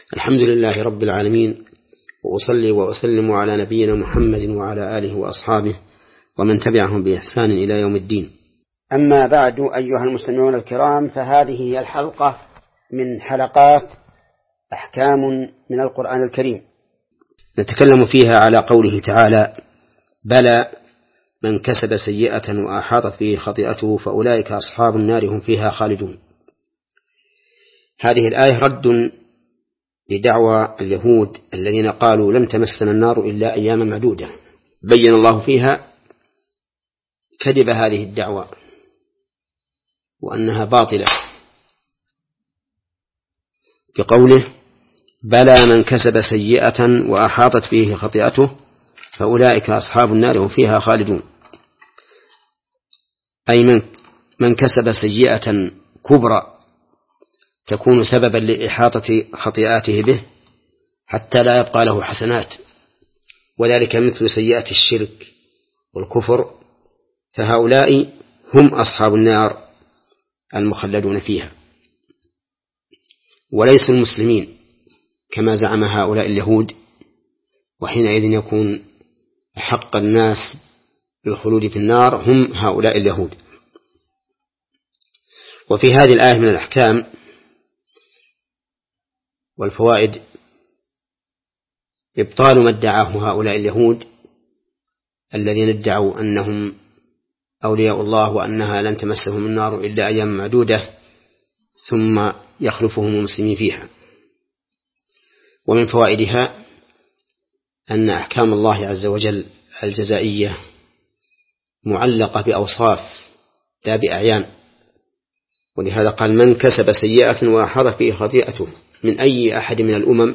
الحمد لله رب العالمين، وأصلي وأسلم على نبينا محمد وعلى آله وأصحابه ومن تبعهم بإحسان إلى يوم الدين. أما بعد، أيها المستمعون الكرام، فهذه هي الحلقة من حلقات أحكام من القرآن الكريم، نتكلم فيها على قوله تعالى: بلى من كسب سيئة وأحاطت به خطيئته فأولئك أصحاب النار هم فيها خالدون. هذه الآية رد لدعوى اليهود الذين قالوا لم تمسنا النار إلا أياما معدودة. بين الله فيها كذب هذه الدعوى وأنها باطلة بقوله: بلى من كسب سيئة وأحاطت به خطيئته فأولئك أصحاب النار هم فيها خالدون. أي من كسب سيئة كبرى تكون سببا لإحاطة خطيئاته به حتى لا يبقى له حسنات، وذلك مثل سيئة الشرك والكفر، فهؤلاء هم أصحاب النار المخلدون فيها، وليسوا المسلمين كما زعم هؤلاء اليهود، وحينئذ يكون حق الناس بالخلود في النار هم هؤلاء اليهود. وفي هذه الآية من الأحكام والفوائد إبطال ما ادعاه هؤلاء اليهود الذين ادعوا أنهم أولياء الله وأنها لن تمسهم النار إلا أيام معدودة ثم يخلفهم المسلمين فيها. ومن فوائدها أن أحكام الله عز وجل الجزائية معلقة بأوصاف لا بأعيان، ولهذا قال: من كسب سيئة وأحاطت به خطيئته من أي أحد من الأمم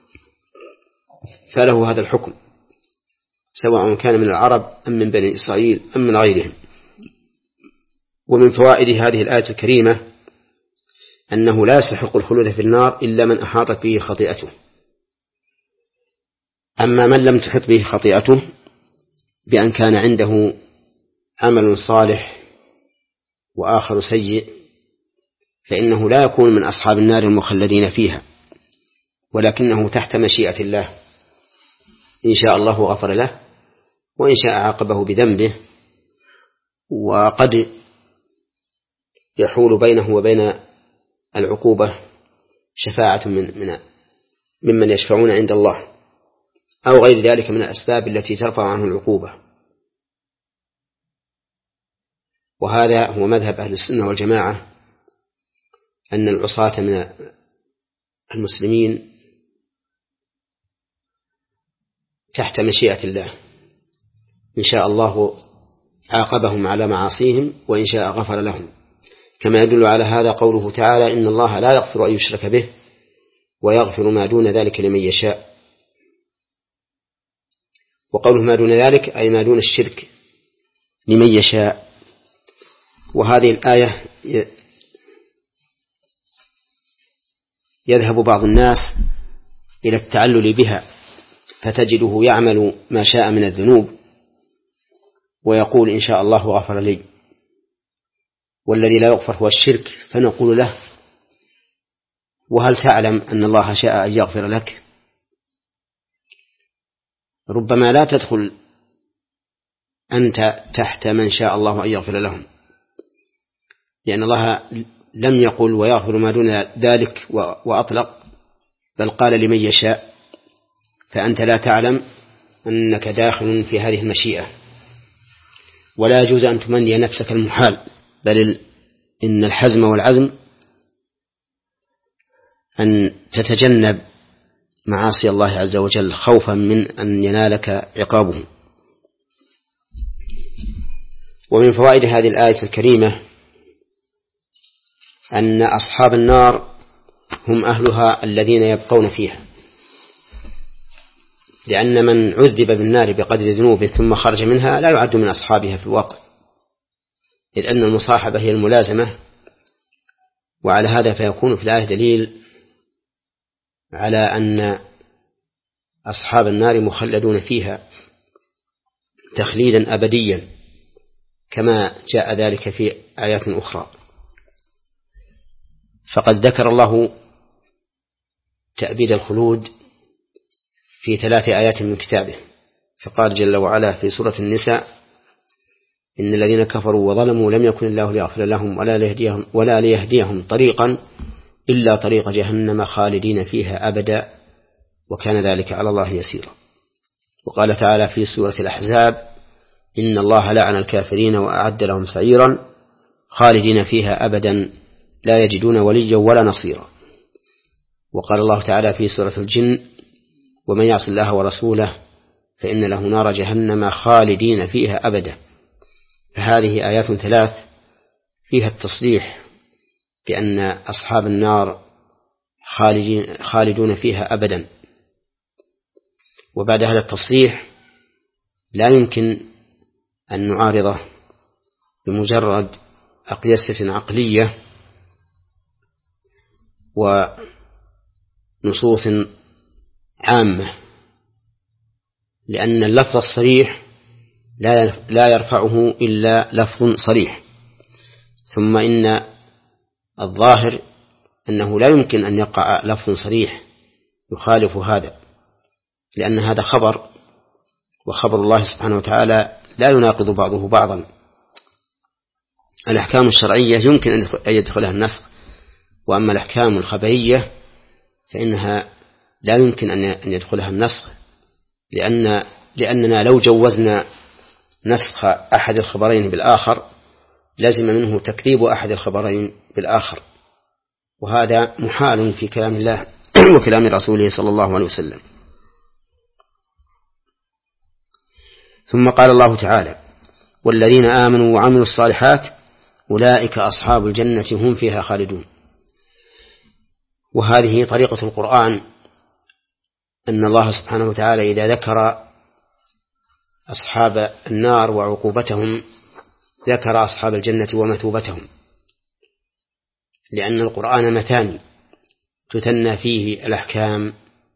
فله هذا الحكم، سواء كان من العرب أم من بني إسرائيل أم من غيرهم. ومن فوائد هذه الآية الكريمة أنه لا يستحق الخلود في النار إلا من أحاطت به خطيئته. أما من لم تحط به خطيئته بأن كان عنده عمل صالح وآخر سيء فإنه لا يكون من أصحاب النار المخلدين فيها، ولكنه تحت مشيئة الله، إن شاء الله غفر له وإن شاء عاقبه بذنبه، وقد يحول بينه وبين العقوبة شفاعة ممن يشفعون عند الله أو غير ذلك من الأسباب التي ترفع عنه العقوبة. وهذا هو مذهب أهل السنة والجماعة، أن العصاة من المسلمين تحت مشيئة الله، إن شاء الله عاقبهم على معاصيهم وإن شاء غفر لهم، كما يدل على هذا قوله تعالى: إن الله لا يغفر أن يشرك به ويغفر ما دون ذلك لمن يشاء. وقوله ما دون ذلك أي ما دون الشرك لمن يشاء. وهذه الآية يذهب بعض الناس إلى التعلل بها، فتجده يعمل ما شاء من الذنوب ويقول: إن شاء الله غفر لي، والذي لا يغفر هو الشرك، فنقول له: وهل تعلم أن الله شاء أن يغفر لك؟ ربما لا تدخل أنت تحت من شاء الله أن يغفر لهم، لأن الله لم يقل ويغفر ما دون ذلك وأطلق، بل قال لمن يشاء، فأنت لا تعلم أنك داخل في هذه المشيئة. ولا يجوز أن تمني نفسك المحال، بل إن الحزم والعزم أن تتجنب معاصي الله عز وجل خوفا من أن ينالك عقابه. ومن فوائد هذه الآية الكريمة أن أصحاب النار هم أهلها الذين يبقون فيها، لأن من عذب بالنار بقدر ذنوبه ثم خرج منها لا يعد من أصحابها في الواقع، إذ أن المصاحبة هي الملازمة. وعلى هذا فيكون في الآية دليل على أن أصحاب النار مخلدون فيها تخليدا أبديا، كما جاء ذلك في آيات أخرى. فقد ذكر الله تأبيد الخلود في 3 آيات من كتابه، فقال جل وعلا في سورة النساء: إن الذين كفروا وظلموا لم يكن الله ليغفر لهم ولا ليهديهم طريقا إلا طريق جهنم خالدين فيها أبدا وكان ذلك على الله يسيرا. وقال تعالى في سورة الأحزاب: إن الله لعن الكافرين وأعد لهم سعيرا خالدين فيها أبدا لا يجدون وليا ولا نصيرا. وقال الله تعالى في سورة الجن: ومن يعص الله ورسوله فإن له نار جهنم خالدين فيها أبدا. فهذه آيات 3 فيها التصريح بأن أصحاب النار خالدون فيها أبدا. وبعد هذا التصريح لا يمكن أن نعارضه بمجرد أقيسة عقلية ونصوص عامة، لأن اللفظ الصريح لا يرفعه إلا لفظ صريح. ثم إن الظاهر أنه لا يمكن أن يقع لفظ صريح يخالف هذا، لأن هذا خبر، وخبر الله سبحانه وتعالى لا يناقض بعضه بعضا. الأحكام الشرعية يمكن أن يدخلها النسخ، وأما الأحكام الخبرية فإنها لا يمكن أن يدخلها النسخ، لأننا لو جوزنا نسخ أحد الخبرين بالآخر لازم منه تكذيب أحد الخبرين بالآخر، وهذا محال في كلام الله وكلام رسوله صلى الله عليه وسلم. ثم قال الله تعالى: والذين آمنوا وعملوا الصالحات أولئك أصحاب الجنة هم فيها خالدون. وهذه طريقة القرآن، أن الله سبحانه وتعالى إذا ذكر أصحاب النار وعقوبتهم ذكر أصحاب الجنة ومثوبتهم، لأن القرآن مثاني تثنى فيه الأحكام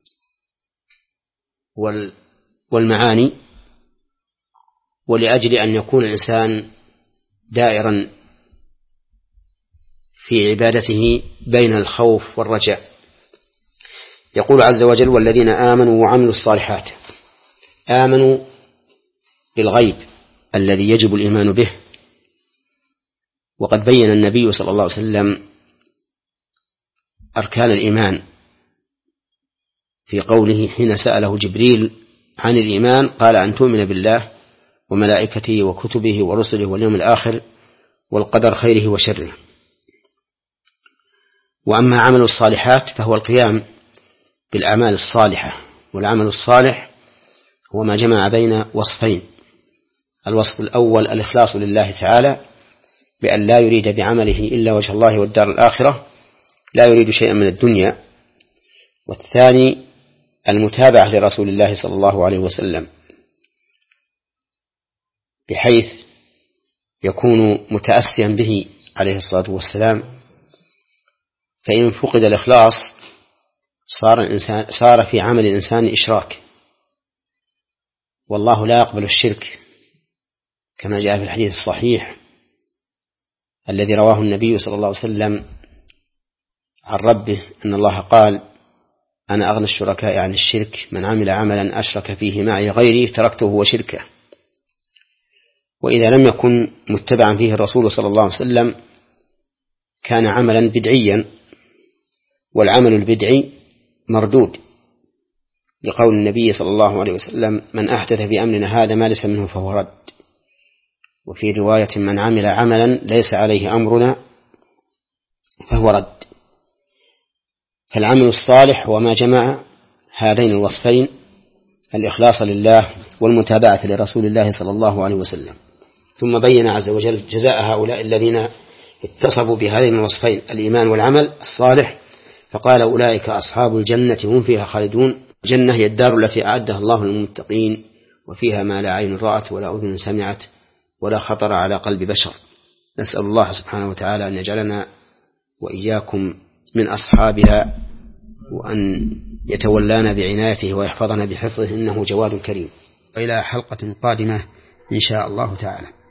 والمعاني، ولأجل أن يكون الإنسان دائرا في عبادته بين الخوف والرجاء. يقول عز وجل: والذين آمنوا وعملوا الصالحات. آمنوا بالغيب الذي يجب الإيمان به، وقد بين النبي صلى الله عليه وسلم أركان الإيمان في قوله حين سأله جبريل عن الإيمان قال: أن تؤمن بالله وملائكته وكتبه ورسله واليوم الآخر والقدر خيره وشره. وأما عمل الصالحات فهو القيام بالأعمال الصالحة، والعمل الصالح هو ما جمع بين وصفين: الوصف الأول الإخلاص لله تعالى بأن لا يريد بعمله إلا وجه الله والدار الآخرة، لا يريد شيئا من الدنيا. والثاني المتابعة لرسول الله صلى الله عليه وسلم، بحيث يكون متأسيا به عليه الصلاة والسلام، فإن فقد الإخلاص صار في عمل الإنسان إشراك، والله لا يقبل الشرك، كما جاء في الحديث الصحيح الذي رواه النبي صلى الله عليه وسلم عن ربه أن الله قال: أنا أغنى الشركاء عن الشرك، من عمل عملا أشرك فيه معي غيري تركته وشركه. وإذا لم يكن متبعا فيه الرسول صلى الله عليه وسلم كان عملا بدعيا، والعمل البدعي مردود، لقول النبي صلى الله عليه وسلم: من أحدث في أمرنا هذا ما ليس منه فهو رد. وفي رواية: من عمل عملا ليس عليه أمرنا فهو رد. فالعمل الصالح هو ما جمع هذين الوصفين: الإخلاص لله والمتابعة لرسول الله صلى الله عليه وسلم. ثم بين عز وجل جزاء هؤلاء الذين اتصفوا بهذين الوصفين: الإيمان والعمل الصالح، فقال: أولئك أصحاب الجنة هم فيها خالدون. الجنة هي الدار التي أعدها الله للمتقين، وفيها ما لا عين رأت ولا أذن سمعت ولا خطر على قلب بشر. نسأل الله سبحانه وتعالى أن يجعلنا وإياكم من أصحابها، وأن يتولانا بعنايته ويحفظنا بحفظه، إنه جواد كريم. وإلى حلقة قادمة إن شاء الله تعالى.